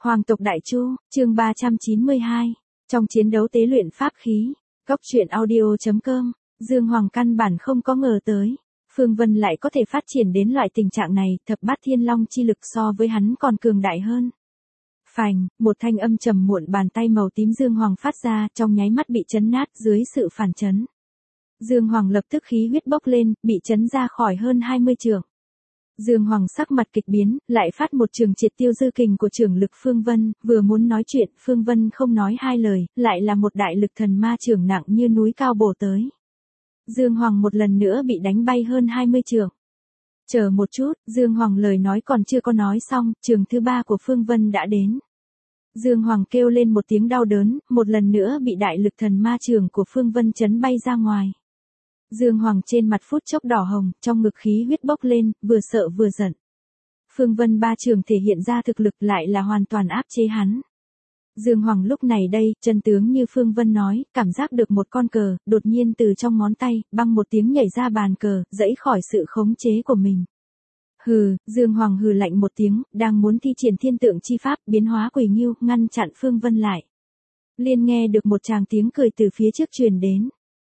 Hoàng tộc Đại Chu, chương 392. Trong chiến đấu tế luyện pháp khí, Cốc truyện audio.com, Dương Hoàng căn bản không có ngờ tới. Phương Vân lại có thể phát triển đến loại tình trạng này, thập bát thiên long chi lực so với hắn còn cường đại hơn. Phành, một thanh âm trầm muộn bàn tay màu tím Dương Hoàng phát ra, trong nháy mắt bị chấn nát dưới sự phản chấn. Dương Hoàng lập tức khí huyết bốc lên, bị chấn ra khỏi hơn 20 trượng. Dương Hoàng sắc mặt kịch biến, lại phát một trường triệt tiêu dư kình của trưởng lực Phương Vân, vừa muốn nói chuyện, Phương Vân không nói hai lời, lại là một đại lực thần ma trưởng nặng như núi cao bổ tới. Dương Hoàng một lần nữa bị đánh bay hơn 20 trượng. Chờ một chút, Dương Hoàng lời nói còn chưa có nói xong, trường thứ ba của Phương Vân đã đến. Dương Hoàng kêu lên một tiếng đau đớn, một lần nữa bị đại lực thần ma trường của Phương Vân chấn bay ra ngoài. Dương Hoàng trên mặt phút chốc đỏ hồng, trong ngực khí huyết bốc lên, vừa sợ vừa giận. Phương Vân ba trường thể hiện ra thực lực lại là hoàn toàn áp chế hắn. Dương Hoàng lúc này đây, chân tướng như Phương Vân nói, cảm giác được một con cờ, đột nhiên từ trong ngón tay, băng một tiếng nhảy ra bàn cờ, dẫy khỏi sự khống chế của mình. Hừ, Dương Hoàng hừ lạnh một tiếng, đang muốn thi triển thiên tượng chi pháp, biến hóa quỷ nghiêu, ngăn chặn Phương Vân lại. Liên nghe được một tràng tiếng cười từ phía trước truyền đến.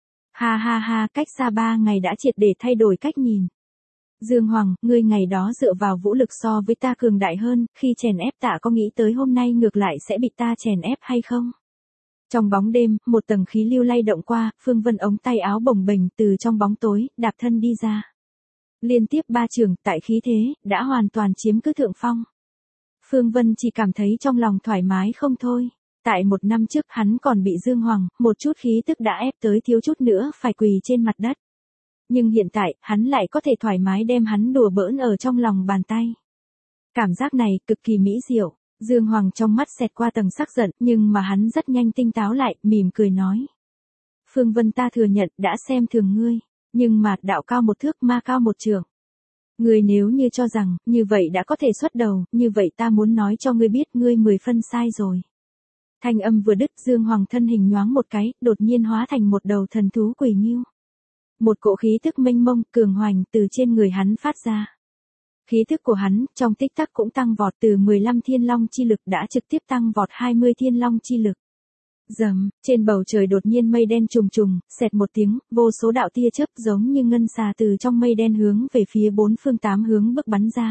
Ha ha ha, cách xa 3 ngày đã triệt để thay đổi cách nhìn. Dương Hoàng, ngươi ngày đó dựa vào vũ lực so với ta cường đại hơn, khi chèn ép ta có nghĩ tới hôm nay ngược lại sẽ bị ta chèn ép hay không? Trong bóng đêm, một tầng khí lưu lay động qua, Phương Vân ống tay áo bồng bềnh từ trong bóng tối, đạp thân đi ra. Liên tiếp 3 trường, tại khí thế, đã hoàn toàn chiếm cứ thượng phong. Phương Vân chỉ cảm thấy trong lòng thoải mái không thôi. Tại 1 năm trước hắn còn bị Dương Hoàng, một chút khí tức đã ép tới thiếu chút nữa phải quỳ trên mặt đất. Nhưng hiện tại, hắn lại có thể thoải mái đem hắn đùa bỡn ở trong lòng bàn tay. Cảm giác này cực kỳ mỹ diệu, Dương Hoàng trong mắt xẹt qua tầng sắc giận, nhưng mà hắn rất nhanh tinh táo lại, mỉm cười nói. Phương Vân ta thừa nhận đã xem thường ngươi, nhưng mà đạo cao 1 thước ma cao 1 trượng. Ngươi nếu như cho rằng, như vậy đã có thể xuất đầu, như vậy ta muốn nói cho ngươi biết ngươi 10 phân sai rồi. Thanh âm vừa đứt, Dương Hoàng thân hình nhoáng một cái, đột nhiên hóa thành một đầu thần thú quỷ nghiêu. Một cỗ khí tức mênh mông, cường hoành từ trên người hắn phát ra. Khí tức của hắn, trong tích tắc cũng tăng vọt từ 15 thiên long chi lực đã trực tiếp tăng vọt 20 thiên long chi lực. Rầm, trên bầu trời đột nhiên mây đen trùng trùng, xẹt một tiếng, vô số đạo tia chớp giống như ngân xà từ trong mây đen hướng về phía 4 phương 8 hướng bức bắn ra.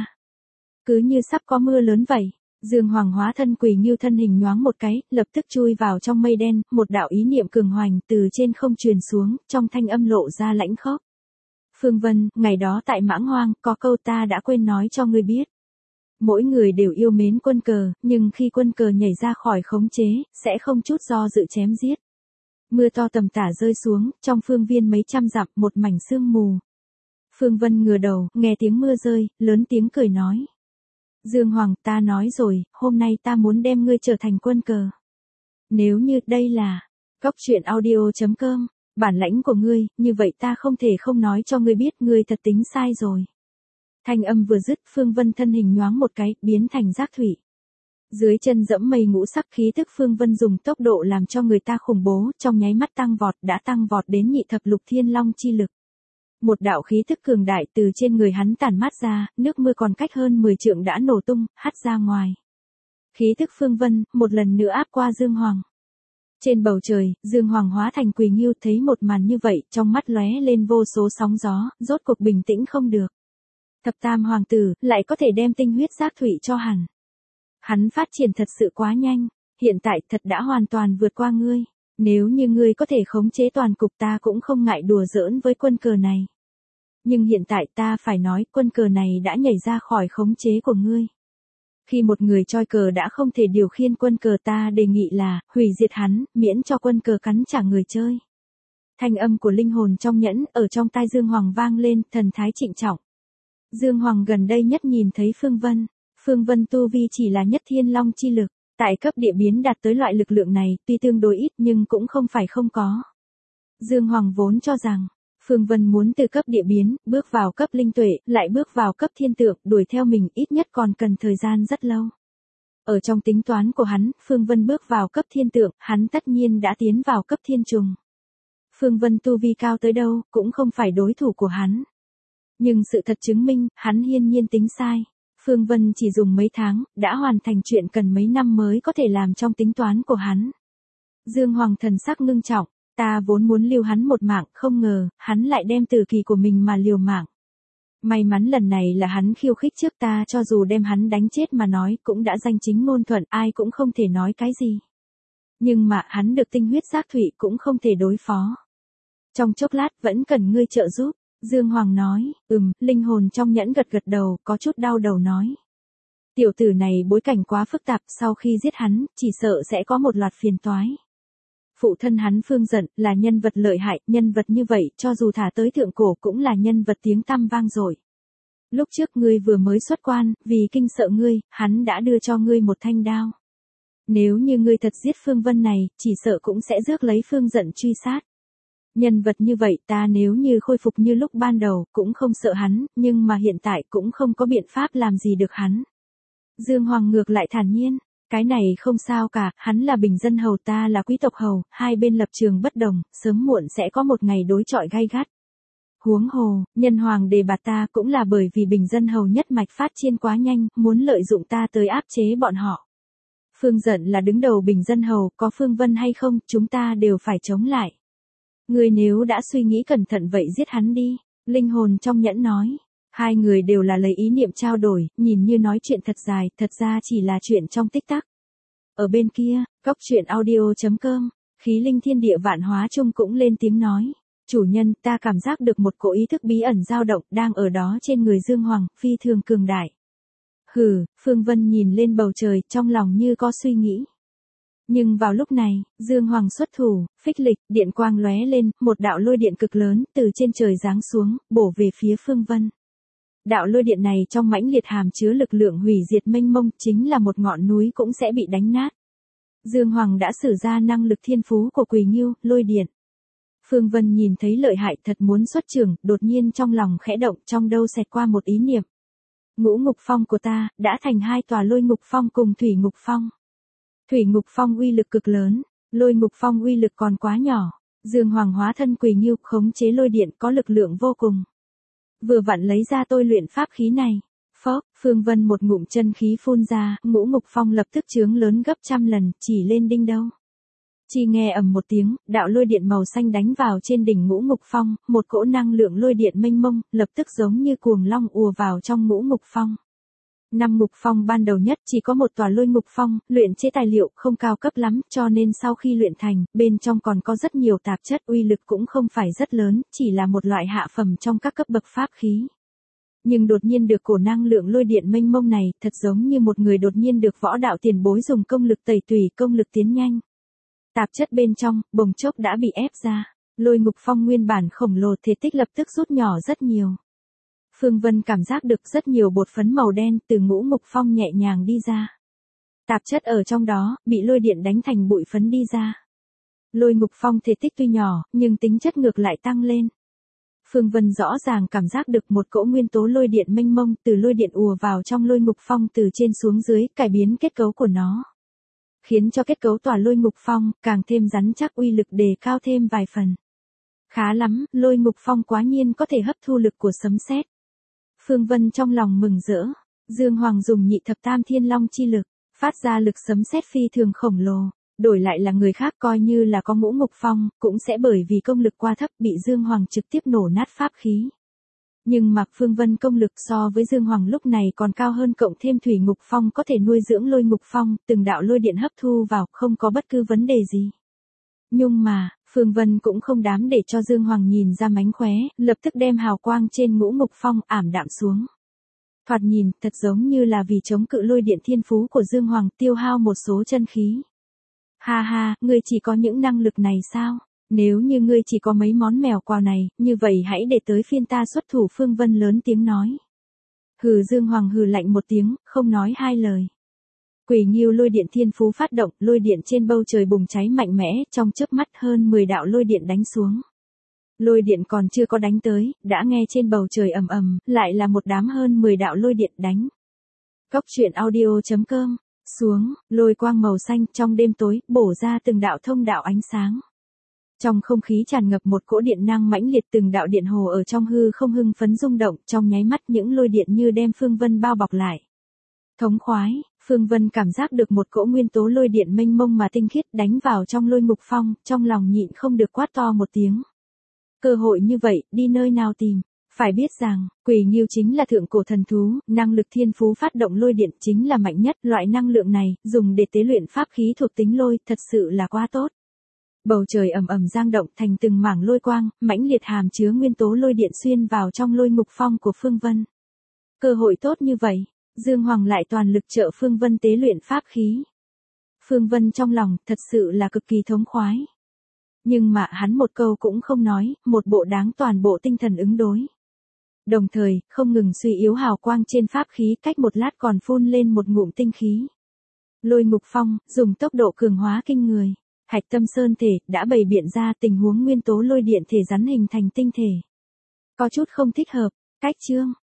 Cứ như sắp có mưa lớn vậy. Dương Hoàng hóa thân quỷ nghiêu thân hình nhoáng một cái, lập tức chui vào trong mây đen, một đạo ý niệm cường hoành từ trên không truyền xuống, trong thanh âm lộ ra lãnh khốc. Phương Vân, ngày đó tại Mãng Hoang, có câu ta đã quên nói cho ngươi biết. Mỗi người đều yêu mến quân cờ, nhưng khi quân cờ nhảy ra khỏi khống chế, sẽ không chút do dự chém giết. Mưa to tầm tả rơi xuống, trong phương viên mấy trăm dặm, một mảnh sương mù. Phương Vân ngửa đầu, nghe tiếng mưa rơi, lớn tiếng cười nói. Dương Hoàng, ta nói rồi, hôm nay ta muốn đem ngươi trở thành quân cờ. Nếu như đây là Cốc truyện audio.com, bản lãnh của ngươi, như vậy ta không thể không nói cho ngươi biết ngươi thật tính sai rồi. Thanh âm vừa dứt, Phương Vân thân hình nhoáng một cái, biến thành giác thủy. Dưới chân dẫm mây ngũ sắc khí tức Phương Vân dùng tốc độ làm cho người ta khủng bố, trong nháy mắt tăng vọt đã tăng vọt đến nhị thập lục thiên long chi lực. Một đạo khí tức cường đại từ trên người hắn tản mát ra, nước mưa còn cách hơn 10 trượng đã nổ tung, hắt ra ngoài. Khí tức Phương Vân, một lần nữa áp qua Dương Hoàng. Trên bầu trời, Dương Hoàng hóa thành quỷ nghiêu thấy một màn như vậy, trong mắt lóe lên vô số sóng gió, rốt cuộc bình tĩnh không được. Thập tam hoàng tử, lại có thể đem tinh huyết giác thủy cho hẳn. Hắn phát triển thật sự quá nhanh, hiện tại thật đã hoàn toàn vượt qua ngươi. Nếu như ngươi có thể khống chế toàn cục ta cũng không ngại đùa giỡn với quân cờ này. Nhưng hiện tại ta phải nói quân cờ này đã nhảy ra khỏi khống chế của ngươi. Khi một người choi cờ đã không thể điều khiển quân cờ ta đề nghị là hủy diệt hắn, miễn cho quân cờ cắn trả người chơi. Thanh âm của linh hồn trong nhẫn ở trong tai Dương Hoàng vang lên, thần thái trịnh trọng. Dương Hoàng gần đây nhất nhìn thấy Phương Vân. Phương Vân tu vi chỉ là nhất thiên long chi lực. Tại cấp địa biến đạt tới loại lực lượng này, tuy tương đối ít nhưng cũng không phải không có. Dương Hoàng vốn cho rằng, Phương Vân muốn từ cấp địa biến, bước vào cấp linh tuệ, lại bước vào cấp thiên tượng, đuổi theo mình ít nhất còn cần thời gian rất lâu. Ở trong tính toán của hắn, Phương Vân bước vào cấp thiên tượng, hắn tất nhiên đã tiến vào cấp thiên trùng. Phương Vân tu vi cao tới đâu, cũng không phải đối thủ của hắn. Nhưng sự thật chứng minh, hắn hiên nhiên tính sai. Phương Vân chỉ dùng mấy tháng, đã hoàn thành chuyện cần mấy năm mới có thể làm trong tính toán của hắn. Dương Hoàng thần sắc ngưng trọng, ta vốn muốn lưu hắn một mạng, không ngờ, hắn lại đem tử kỳ của mình mà liều mạng. May mắn lần này là hắn khiêu khích trước ta, cho dù đem hắn đánh chết mà nói cũng đã danh chính ngôn thuận, ai cũng không thể nói cái gì. Nhưng mà hắn được tinh huyết giác thủy cũng không thể đối phó. Trong chốc lát vẫn cần ngươi trợ giúp. Dương Hoàng nói, linh hồn trong nhẫn gật gật đầu, có chút đau đầu nói. Tiểu tử này bối cảnh quá phức tạp, sau khi giết hắn, chỉ sợ sẽ có một loạt phiền toái. Phụ thân hắn Phương Dận là nhân vật lợi hại, nhân vật như vậy, cho dù thả tới thượng cổ cũng là nhân vật tiếng tăm vang dội. Lúc trước ngươi vừa mới xuất quan, vì kinh sợ ngươi, hắn đã đưa cho ngươi một thanh đao. Nếu như ngươi thật giết Phương Vân này, chỉ sợ cũng sẽ rước lấy Phương Dận truy sát. Nhân vật như vậy ta nếu như khôi phục như lúc ban đầu, cũng không sợ hắn, nhưng mà hiện tại cũng không có biện pháp làm gì được hắn. Dương Hoàng ngược lại thản nhiên, cái này không sao cả, hắn là bình dân hầu, ta là quý tộc hầu, hai bên lập trường bất đồng, sớm muộn sẽ có một ngày đối chọi gay gắt. Huống hồ, nhân hoàng đề bạt ta cũng là bởi vì bình dân hầu nhất mạch phát triển quá nhanh, muốn lợi dụng ta tới áp chế bọn họ. Phương Dận là đứng đầu bình dân hầu, có Phương Vân hay không, chúng ta đều phải chống lại. Người nếu đã suy nghĩ cẩn thận vậy giết hắn đi, linh hồn trong nhẫn nói. Hai người đều là lấy ý niệm trao đổi, nhìn như nói chuyện thật dài, thật ra chỉ là chuyện trong tích tắc. Ở bên kia, Cốc Truyện Audio.com, khí linh thiên địa vạn hóa chung cũng lên tiếng nói. Chủ nhân, ta cảm giác được một cỗ ý thức bí ẩn dao động đang ở đó trên người Dương Hoàng, phi thường cường đại. Hừ, Phương Vân nhìn lên bầu trời, trong lòng như có suy nghĩ. Nhưng vào lúc này, Dương Hoàng xuất thủ, phích lịch, điện quang lóe lên, một đạo lôi điện cực lớn từ trên trời giáng xuống, bổ về phía Phương Vân. Đạo lôi điện này trong mãnh liệt hàm chứa lực lượng hủy diệt mênh mông, chính là một ngọn núi cũng sẽ bị đánh nát. Dương Hoàng đã sử ra năng lực thiên phú của Quỳ Ngưu, lôi điện. Phương Vân nhìn thấy lợi hại thật muốn xuất trường, đột nhiên trong lòng khẽ động, trong đâu xẹt qua một ý niệm. Ngũ ngục phong của ta, đã thành hai tòa lôi ngục phong cùng thủy ngục phong. Thủy ngục phong uy lực cực lớn, lôi ngục phong uy lực còn quá nhỏ. Dương Hoàng hóa thân Quỳ Ngưu, khống chế lôi điện có lực lượng vô cùng. Vừa vặn lấy ra tôi luyện pháp khí này. Phốc, Phương Vân một ngụm chân khí phun ra, ngũ ngục phong lập tức chướng lớn gấp trăm lần, chỉ lên đinh đâu. Chỉ nghe ầm một tiếng, đạo lôi điện màu xanh đánh vào trên đỉnh ngũ ngục phong, một cỗ năng lượng lôi điện mênh mông, lập tức giống như cuồng long ùa vào trong ngũ ngục phong. Năm ngục phong ban đầu nhất chỉ có một tòa lôi ngục phong, luyện chế tài liệu không cao cấp lắm, cho nên sau khi luyện thành, bên trong còn có rất nhiều tạp chất, uy lực cũng không phải rất lớn, chỉ là một loại hạ phẩm trong các cấp bậc pháp khí. Nhưng đột nhiên được cổ năng lượng lôi điện mênh mông này, thật giống như một người đột nhiên được võ đạo tiền bối dùng công lực tẩy tùy, công lực tiến nhanh. Tạp chất bên trong, bồng chốc đã bị ép ra, lôi ngục phong nguyên bản khổng lồ thể tích lập tức rút nhỏ rất nhiều. Phương Vân cảm giác được rất nhiều bột phấn màu đen từ ngũ ngục phong nhẹ nhàng đi ra. Tạp chất ở trong đó, bị lôi điện đánh thành bụi phấn đi ra. Lôi ngục phong thể tích tuy nhỏ, nhưng tính chất ngược lại tăng lên. Phương Vân rõ ràng cảm giác được một cỗ nguyên tố lôi điện mênh mông từ lôi điện ùa vào trong lôi ngục phong từ trên xuống dưới, cải biến kết cấu của nó. Khiến cho kết cấu tòa lôi ngục phong càng thêm rắn chắc, uy lực đề cao thêm vài phần. Khá lắm, lôi ngục phong quá nhiên có thể hấp thu lực của sấm sét. Phương Vân trong lòng mừng rỡ, Dương Hoàng dùng nhị thập tam thiên long chi lực, phát ra lực sấm sét phi thường khổng lồ, đổi lại là người khác coi như là có ngũ ngục phong, cũng sẽ bởi vì công lực quá thấp bị Dương Hoàng trực tiếp nổ nát pháp khí. Nhưng mà Phương Vân công lực so với Dương Hoàng lúc này còn cao hơn, cộng thêm thủy ngục phong có thể nuôi dưỡng lôi ngục phong, từng đạo lôi điện hấp thu vào, không có bất cứ vấn đề gì. Nhưng mà, Phương Vân cũng không dám để cho Dương Hoàng nhìn ra mánh khóe, lập tức đem hào quang trên ngũ ngục phong ảm đạm xuống. Thoạt nhìn, thật giống như là vì chống cự lôi điện thiên phú của Dương Hoàng tiêu hao một số chân khí. Ha ha, ngươi chỉ có những năng lực này sao? Nếu như ngươi chỉ có mấy món mèo quào này, như vậy hãy để tới phiên ta xuất thủ. Phương Vân lớn tiếng nói. Hừ, Dương Hoàng hừ lạnh một tiếng, không nói hai lời. Quỳ Ngưu lôi điện thiên phú phát động, lôi điện trên bầu trời bùng cháy mạnh mẽ, trong chớp mắt hơn 10 đạo lôi điện đánh xuống. Lôi điện còn chưa có đánh tới, đã nghe trên bầu trời ầm ầm, lại là một đám hơn 10 đạo lôi điện đánh. Cốc Truyện Audio.com, xuống, lôi quang màu xanh trong đêm tối, bổ ra từng đạo thông đạo ánh sáng. Trong không khí tràn ngập một cỗ điện năng mãnh liệt, từng đạo điện hồ ở trong hư không hưng phấn rung động, trong nháy mắt những lôi điện như đem Phương Vân bao bọc lại. Thống khoái, Phương Vân cảm giác được một cỗ nguyên tố lôi điện mênh mông mà tinh khiết đánh vào trong lôi ngục phong, trong lòng nhịn không được quát to một tiếng. Cơ hội như vậy, đi nơi nào tìm? Phải biết rằng, Quỷ Ngưu chính là thượng cổ thần thú, năng lực thiên phú phát động lôi điện chính là mạnh nhất, loại năng lượng này, dùng để tế luyện pháp khí thuộc tính lôi, thật sự là quá tốt. Bầu trời ầm ầm giang động thành từng mảng lôi quang, mãnh liệt hàm chứa nguyên tố lôi điện xuyên vào trong lôi ngục phong của Phương Vân. Cơ hội tốt như vậy, Dương Hoàng lại toàn lực trợ Phương Vân tế luyện pháp khí. Phương Vân trong lòng thật sự là cực kỳ thống khoái. Nhưng mà hắn một câu cũng không nói, một bộ đáng toàn bộ tinh thần ứng đối. Đồng thời, không ngừng suy yếu hào quang trên pháp khí, cách một lát còn phun lên một ngụm tinh khí. Lôi ngục phong, dùng tốc độ cường hóa kinh người. Hạch tâm sơn thể, đã bày biện ra tình huống nguyên tố lôi điện thể rắn hình thành tinh thể. Có chút không thích hợp, cách chương.